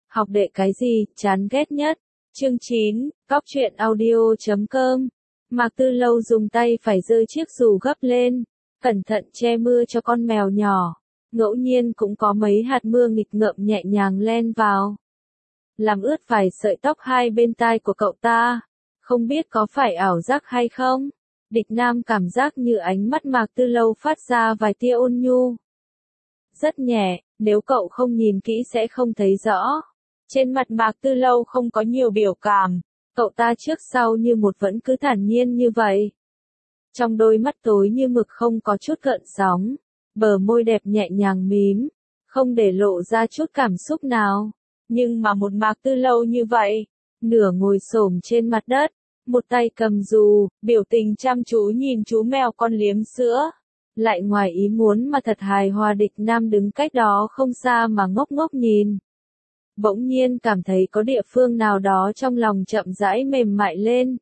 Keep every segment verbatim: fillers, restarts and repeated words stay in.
Học đệ cái gì, chán ghét nhất. Chương chín, Cóc truyện audio chấm com. Mạc Tư Lâu dùng tay phải giơ chiếc dù gấp lên, cẩn thận che mưa cho con mèo nhỏ. Ngẫu nhiên cũng có mấy hạt mưa nghịch ngợm nhẹ nhàng len vào, làm ướt vài sợi tóc hai bên tai của cậu ta. Không biết có phải ảo giác hay không? Địch Nam cảm giác như ánh mắt Mạc Tư Lâu phát ra vài tia ôn nhu. Rất nhẹ, nếu cậu không nhìn kỹ sẽ không thấy rõ. Trên mặt Mạc Tư Lâu không có nhiều biểu cảm, cậu ta trước sau như một vẫn cứ thản nhiên như vậy. Trong đôi mắt tối như mực không có chút gợn sóng, bờ môi đẹp nhẹ nhàng mím, không để lộ ra chút cảm xúc nào. Nhưng mà một Mạc Tư Lâu như vậy, nửa ngồi xổm trên mặt đất, một tay cầm dù, biểu tình chăm chú nhìn chú mèo con liếm sữa. Lại ngoài ý muốn mà thật hài hòa. Địch Nam đứng cách đó không xa mà ngốc ngốc nhìn. Bỗng nhiên cảm thấy có địa phương nào đó trong lòng chậm rãi mềm mại lên.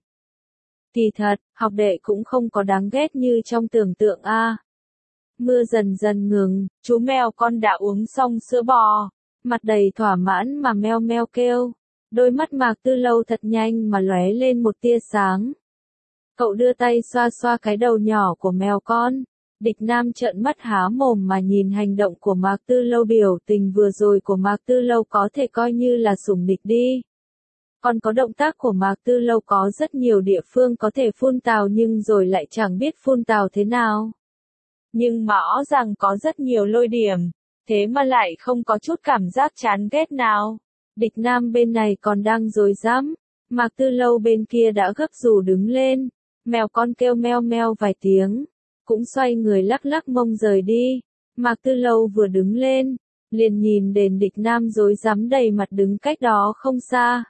Kỳ thật, học đệ cũng không có đáng ghét như trong tưởng tượng a. À. Mưa dần dần ngừng, chú mèo con đã uống xong sữa bò, mặt đầy thỏa mãn mà meo meo kêu. Đôi mắt Mạc Tư Lâu thật nhanh mà lóe lên một tia sáng. Cậu đưa tay xoa xoa cái đầu nhỏ của mèo con. Địch Nam trợn mắt há mồm mà nhìn hành động của Mạc Tư Lâu. Biểu tình vừa rồi của Mạc Tư Lâu có thể coi như là sủng địch đi. Còn có động tác của Mạc Tư Lâu có rất nhiều địa phương có thể phun tào nhưng rồi lại chẳng biết phun tào thế nào. Nhưng mà rõ ràng có rất nhiều lôi điểm, thế mà lại không có chút cảm giác chán ghét nào. Địch Nam bên này còn đang rối rắm, Mạc Tư Lâu bên kia đã gấp dù đứng lên, mèo con kêu meo meo vài tiếng, cũng xoay người lắc lắc mông rời đi. Mạc Tư Lâu vừa đứng lên, liền nhìn đến Địch Nam rối rắm đầy mặt đứng cách đó không xa.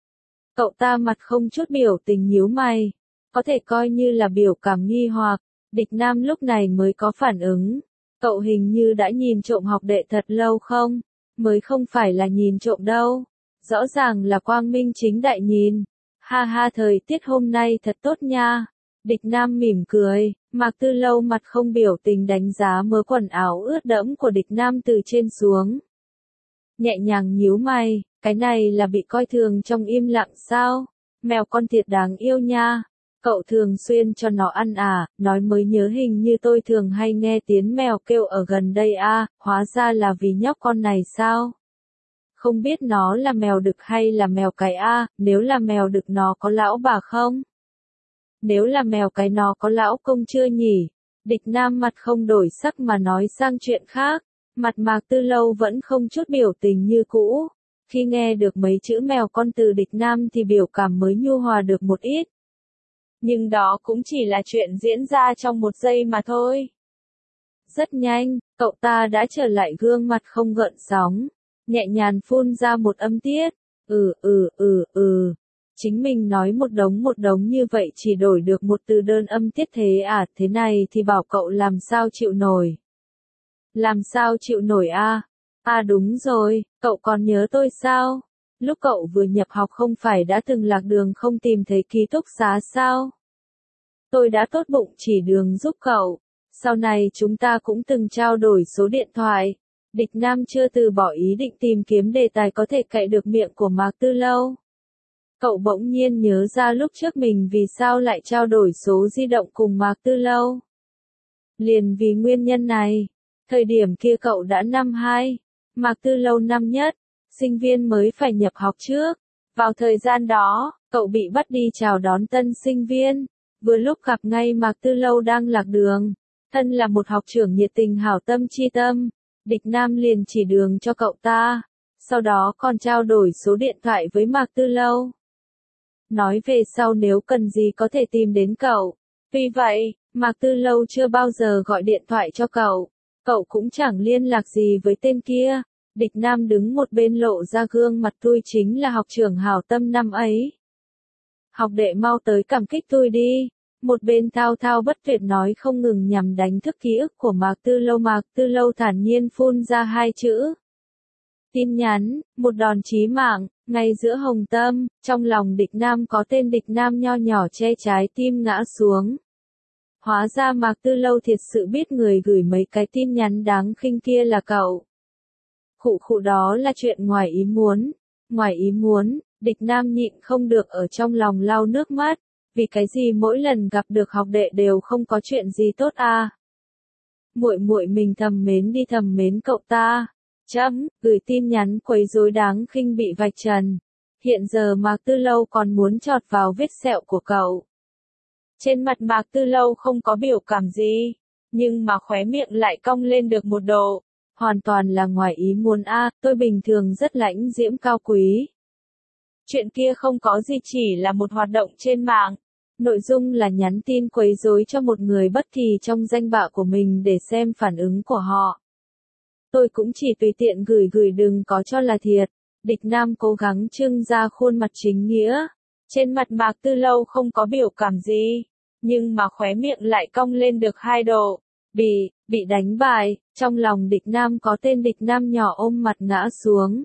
Cậu ta mặt không chút biểu tình nhíu mày, có thể coi như là biểu cảm nghi hoặc. Địch Nam lúc này mới có phản ứng, cậu hình như đã nhìn trộm học đệ thật lâu không? Mới không phải là nhìn trộm đâu, rõ ràng là quang minh chính đại nhìn. Ha ha, thời tiết hôm nay thật tốt nha. Địch Nam mỉm cười. Mạc Tư Lâu mặt không biểu tình đánh giá mớ quần áo ướt đẫm của Địch Nam từ trên xuống. Nhẹ nhàng nhíu mày, cái này là bị coi thường trong im lặng sao? Mèo con thiệt đáng yêu nha. Cậu thường xuyên cho nó ăn à? Nói mới nhớ hình như tôi thường hay nghe tiếng mèo kêu ở gần đây a, à, hóa ra là vì nhóc con này sao? Không biết nó là mèo đực hay là mèo cái a, à, nếu là mèo đực nó có lão bà không? Nếu là mèo cái nó có lão công chưa nhỉ? Địch Nam mặt không đổi sắc mà nói sang chuyện khác. Mặt Mạc Tư Lâu vẫn không chút biểu tình như cũ. Khi nghe được mấy chữ mèo con từ Địch Nam thì biểu cảm mới nhu hòa được một ít. Nhưng đó cũng chỉ là chuyện diễn ra trong một giây mà thôi. Rất nhanh, cậu ta đã trở lại gương mặt không gợn sóng, nhẹ nhàng phun ra một âm tiết. Ừ ừ ừ ừ. Chính mình nói một đống một đống như vậy chỉ đổi được một từ đơn âm tiết thế à? Thế này thì bảo cậu làm sao chịu nổi. Làm sao chịu nổi a? À? À đúng rồi, cậu còn nhớ tôi sao? Lúc cậu vừa nhập học không phải đã từng lạc đường không tìm thấy ký túc xá sao? Tôi đã tốt bụng chỉ đường giúp cậu. Sau này chúng ta cũng từng trao đổi số điện thoại. Địch Nam chưa từ bỏ ý định tìm kiếm đề tài có thể cậy được miệng của Mạc Tư Lâu. Cậu bỗng nhiên nhớ ra lúc trước mình vì sao lại trao đổi số di động cùng Mạc Tư Lâu. Liền vì nguyên nhân này. Thời điểm kia cậu đã năm hai, Mạc Tư Lâu năm nhất, sinh viên mới phải nhập học trước. Vào thời gian đó, cậu bị bắt đi chào đón tân sinh viên. Vừa lúc gặp ngay Mạc Tư Lâu đang lạc đường. Thân là một học trưởng nhiệt tình hảo tâm chi tâm, Địch Nam liền chỉ đường cho cậu ta. Sau đó còn trao đổi số điện thoại với Mạc Tư Lâu. Nói về sau nếu cần gì có thể tìm đến cậu. Vì vậy, Mạc Tư Lâu chưa bao giờ gọi điện thoại cho cậu. Cậu cũng chẳng liên lạc gì với tên kia. Địch Nam đứng một bên lộ ra gương mặt tươi chính là học trưởng hảo tâm năm ấy. Học đệ mau tới cảm kích tôi đi. Một bên thao thao bất tuyệt nói không ngừng nhằm đánh thức ký ức của Mạc Tư Lâu. Mạc Tư Lâu thản nhiên phun ra hai chữ. Tin nhắn, một đòn chí mạng, ngay giữa hồng tâm. Trong lòng Địch Nam có tên Địch Nam nho nhỏ che trái tim ngã xuống. Hóa ra Mạc Tư Lâu thiệt sự biết người gửi mấy cái tin nhắn đáng khinh kia là cậu. Khụ khụ, đó là chuyện ngoài ý muốn. Ngoài ý muốn, Địch Nam nhịn không được ở trong lòng lau nước mắt, vì cái gì mỗi lần gặp được học đệ đều không có chuyện gì tốt à. Muội muội mình thầm mến đi thầm mến cậu ta. Chấm, gửi tin nhắn quấy rối đáng khinh bị vạch trần. Hiện giờ Mạc Tư Lâu còn muốn chọt vào vết sẹo của cậu. Trên mặt Mạc Tư Lâu không có biểu cảm gì, nhưng mà khóe miệng lại cong lên được một độ. Hoàn toàn là ngoài ý muốn a, à, tôi bình thường rất lãnh diễm cao quý. Chuyện kia không có gì, chỉ là một hoạt động trên mạng. Nội dung là nhắn tin quấy rối cho một người bất kỳ trong danh bạ của mình để xem phản ứng của họ. Tôi cũng chỉ tùy tiện gửi gửi đừng có cho là thiệt. Địch Nam cố gắng trưng ra khuôn mặt chính nghĩa. Trên mặt Mạc Tư Lâu không có biểu cảm gì, nhưng mà khóe miệng lại cong lên được hai độ. Bị, bị đánh bại, trong lòng Địch Nam có tên Địch Nam nhỏ ôm mặt ngã xuống.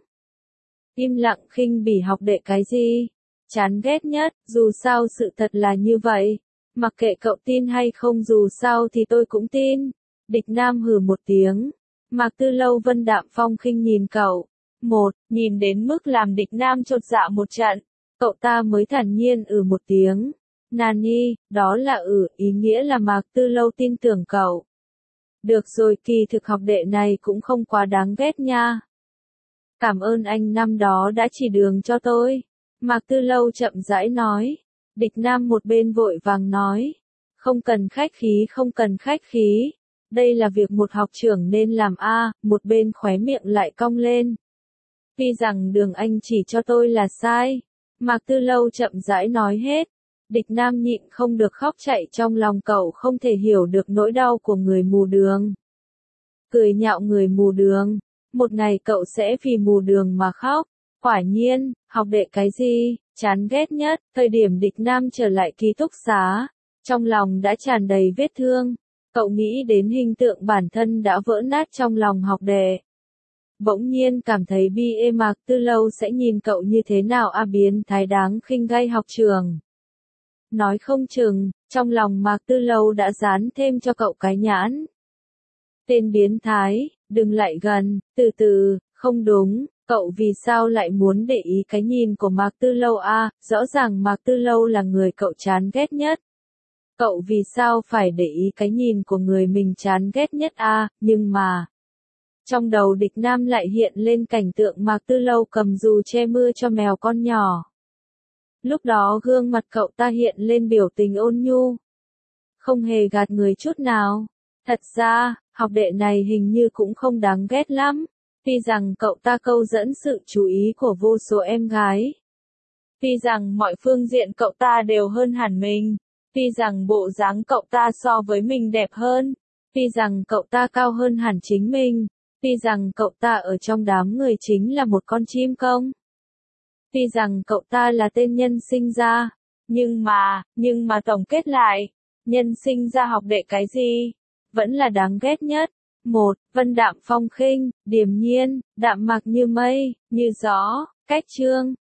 Im lặng khinh bỉ học đệ cái gì? Chán ghét nhất, dù sao sự thật là như vậy. Mặc kệ cậu tin hay không, dù sao thì tôi cũng tin. Địch Nam hừ một tiếng. Mạc Tư Lâu vân đạm phong khinh nhìn cậu. Một, nhìn đến mức làm Địch Nam chột dạ một trận. Cậu ta mới thản nhiên ừ một tiếng. Nani, đó là ừ, ý nghĩa là Mạc Tư Lâu tin tưởng cậu. Được rồi, kỳ thực học đệ này cũng không quá đáng ghét nha. Cảm ơn anh năm đó đã chỉ đường cho tôi. Mạc Tư Lâu chậm rãi nói. Địch Nam một bên vội vàng nói. Không cần khách khí, không cần khách khí. Đây là việc một học trưởng nên làm a, à, một bên khóe miệng lại cong lên. Tuy rằng đường anh chỉ cho tôi là sai. Mạc Tư Lâu chậm rãi nói hết. Địch Nam nhịn không được khóc chạy trong lòng cậu không thể hiểu được nỗi đau của người mù đường. Cười nhạo người mù đường. Một ngày cậu sẽ vì mù đường mà khóc. Quả nhiên, học đệ cái gì, chán ghét nhất. Thời điểm Địch Nam trở lại ký túc xá, trong lòng đã tràn đầy vết thương. Cậu nghĩ đến hình tượng bản thân đã vỡ nát trong lòng học đệ. Bỗng nhiên cảm thấy bi ê, Mạc Tư Lâu sẽ nhìn cậu như thế nào a, biến thái đáng khinh gây học trường. Nói không chừng, trong lòng Mạc Tư Lâu đã dán thêm cho cậu cái nhãn. Tên biến thái, đừng lại gần, từ từ, không đúng, cậu vì sao lại muốn để ý cái nhìn của Mạc Tư Lâu a, à, rõ ràng Mạc Tư Lâu là người cậu chán ghét nhất. Cậu vì sao phải để ý cái nhìn của người mình chán ghét nhất a, à, nhưng mà... Trong đầu Địch Nam lại hiện lên cảnh tượng Mạc Tư Lâu cầm dù che mưa cho mèo con nhỏ. Lúc đó gương mặt cậu ta hiện lên biểu tình ôn nhu. Không hề gạt người chút nào. Thật ra, học đệ này hình như cũng không đáng ghét lắm. Tuy rằng cậu ta câu dẫn sự chú ý của vô số em gái. Tuy rằng mọi phương diện cậu ta đều hơn hẳn mình. Tuy rằng bộ dáng cậu ta so với mình đẹp hơn. Tuy rằng cậu ta cao hơn hẳn chính mình. Tuy rằng cậu ta ở trong đám người chính là một con chim công. Tuy rằng cậu ta là tên nhân sinh ra. Nhưng mà, nhưng mà tổng kết lại, nhân sinh ra học đệ cái gì? Vẫn là đáng ghét nhất. Một, vân đạm phong khinh, điềm nhiên, đạm mạc như mây, như gió. Cách chương.